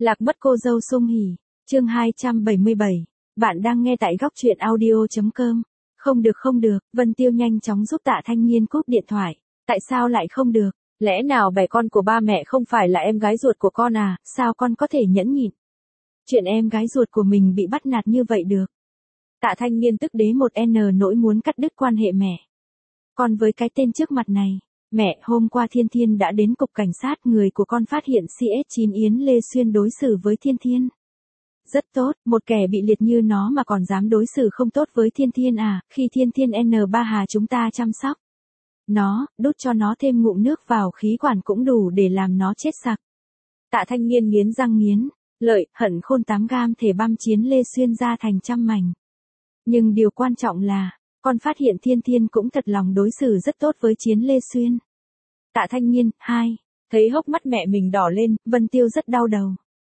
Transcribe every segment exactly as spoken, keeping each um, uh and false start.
Lạc mất cô dâu Sung Hỉ, chương hai trăm bảy mươi bảy. Bạn đang nghe tại góc truyện audio chấm com. Không được không được, Vân Tiêu nhanh chóng giúp Tạ Thanh Nghiên cúp điện thoại. Tại sao lại không được? Lẽ nào bè con của ba mẹ không phải là em gái ruột của con à, sao con có thể nhẫn nhịn? Chuyện em gái ruột của mình bị bắt nạt như vậy được. Tạ Thanh Nghiên tức đế một n nỗi muốn cắt đứt quan hệ mẹ. Còn với cái tên trước mặt này, mẹ, hôm qua Thiên Thiên đã đến cục cảnh sát, người của con phát hiện xê ét chín Yến Lê Xuyên đối xử với Thiên Thiên rất tốt, một kẻ bị liệt như nó mà còn dám đối xử không tốt với Thiên Thiên à, khi Thiên Thiên N ba Hà chúng ta chăm sóc nó, đút cho nó thêm ngụm nước vào khí quản cũng đủ để làm nó chết sặc. Tạ Thanh Nghiên nghiến răng nghiến lợi, hận khôn tám gam thể băm Chiến Lê Xuyên ra thành trăm mảnh. Nhưng điều quan trọng là, con phát hiện Thiên Thiên cũng thật lòng đối xử rất tốt với Chiến Lê Xuyên. Tạ Thanh Nghiên, hai, thấy hốc mắt mẹ mình đỏ lên, Vân Tiêu rất đau đầu.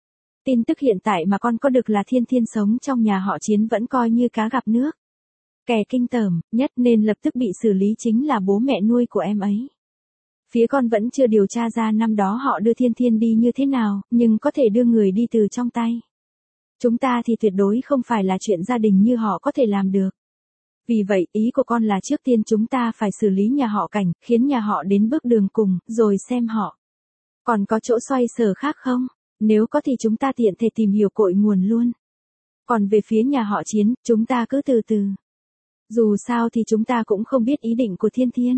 Tin tức hiện tại mà con có được là Thiên Thiên sống trong nhà họ Chiến vẫn coi như cá gặp nước. Kẻ kinh tởm nhất nên lập tức bị xử lý chính là bố mẹ nuôi của em ấy. Phía con vẫn chưa điều tra ra năm đó họ đưa Thiên Thiên đi như thế nào, nhưng có thể đưa người đi từ trong tay chúng ta thì tuyệt đối không phải là chuyện gia đình như họ có thể làm được. Vì vậy, ý của con là trước tiên chúng ta phải xử lý nhà họ Cảnh, khiến nhà họ đến bước đường cùng, rồi xem họ còn có chỗ xoay sở khác không? Nếu có thì chúng ta tiện thể tìm hiểu cội nguồn luôn. Còn về phía nhà họ Chiến, chúng ta cứ từ từ. Dù sao thì chúng ta cũng không biết ý định của Thiên Thiên.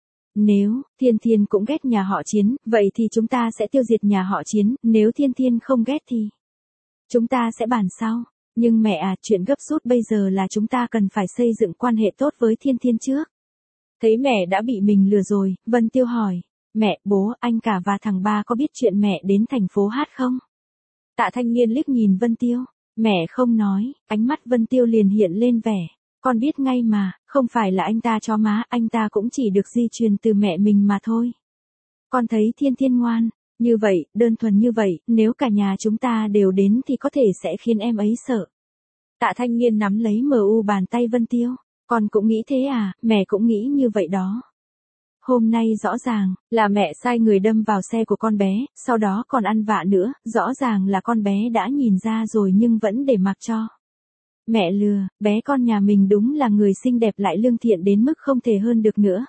Nếu Thiên Thiên cũng ghét nhà họ Chiến, vậy thì chúng ta sẽ tiêu diệt nhà họ Chiến, nếu Thiên Thiên không ghét thì chúng ta sẽ bàn sau. Nhưng mẹ à, chuyện gấp rút bây giờ là chúng ta cần phải xây dựng quan hệ tốt với Thiên Thiên trước. Thấy mẹ đã bị mình lừa rồi, Vân Tiêu hỏi, mẹ, bố, anh cả và thằng ba có biết chuyện mẹ đến thành phố hát không? Tạ Thanh Nghiên liếc nhìn Vân Tiêu, mẹ không nói, ánh mắt Vân Tiêu liền hiện lên vẻ, con biết ngay mà, không phải là anh ta cho má, anh ta cũng chỉ được di truyền từ mẹ mình mà thôi. Con thấy Thiên Thiên ngoan, như vậy, đơn thuần như vậy, nếu cả nhà chúng ta đều đến thì có thể sẽ khiến em ấy sợ. Tạ Thanh Nghiên nắm lấy mờ u bàn tay Vân Tiêu, con cũng nghĩ thế à, mẹ cũng nghĩ như vậy đó. Hôm nay rõ ràng là mẹ sai người đâm vào xe của con bé, sau đó còn ăn vạ nữa, rõ ràng là con bé đã nhìn ra rồi nhưng vẫn để mặc cho mẹ lừa, bé con nhà mình đúng là người xinh đẹp lại lương thiện đến mức không thể hơn được nữa.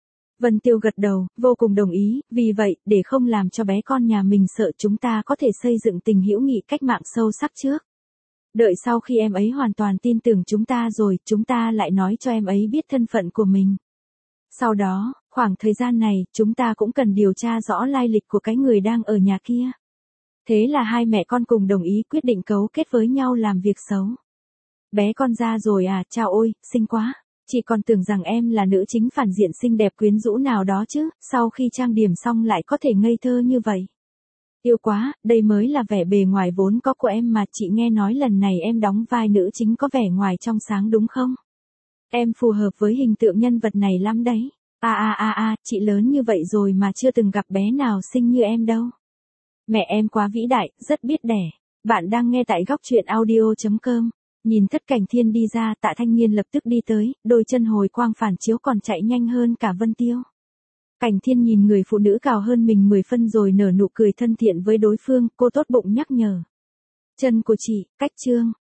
Vân Tiêu gật đầu, vô cùng đồng ý, vì vậy, để không làm cho bé con nhà mình sợ chúng ta có thể xây dựng tình hữu nghị cách mạng sâu sắc trước. Đợi sau khi em ấy hoàn toàn tin tưởng chúng ta rồi, chúng ta lại nói cho em ấy biết thân phận của mình. Sau đó, khoảng thời gian này, chúng ta cũng cần điều tra rõ lai lịch của cái người đang ở nhà kia. Thế là hai mẹ con cùng đồng ý quyết định cấu kết với nhau làm việc xấu. Bé con ra rồi à, chào ôi, xinh quá. Chị còn tưởng rằng em là nữ chính phản diện xinh đẹp quyến rũ nào đó chứ, sau khi trang điểm xong lại có thể ngây thơ như vậy. Yêu quá, đây mới là vẻ bề ngoài vốn có của em mà, chị nghe nói lần này em đóng vai nữ chính có vẻ ngoài trong sáng đúng không? Em phù hợp với hình tượng nhân vật này lắm đấy. À à à à, chị lớn như vậy rồi mà chưa từng gặp bé nào xinh như em đâu. Mẹ em quá vĩ đại, rất biết đẻ. Bạn đang nghe tại góc truyện audio chấm com. Nhìn Thất Cảnh Thiên đi ra, Tạ Thanh Nghiên lập tức đi tới, đôi chân hồi quang phản chiếu còn chạy nhanh hơn cả Vân Tiêu. Cảnh Thiên nhìn người phụ nữ cao hơn mình mười phân rồi nở nụ cười thân thiện với đối phương, cô tốt bụng nhắc nhở. Chân của chị, cách trương,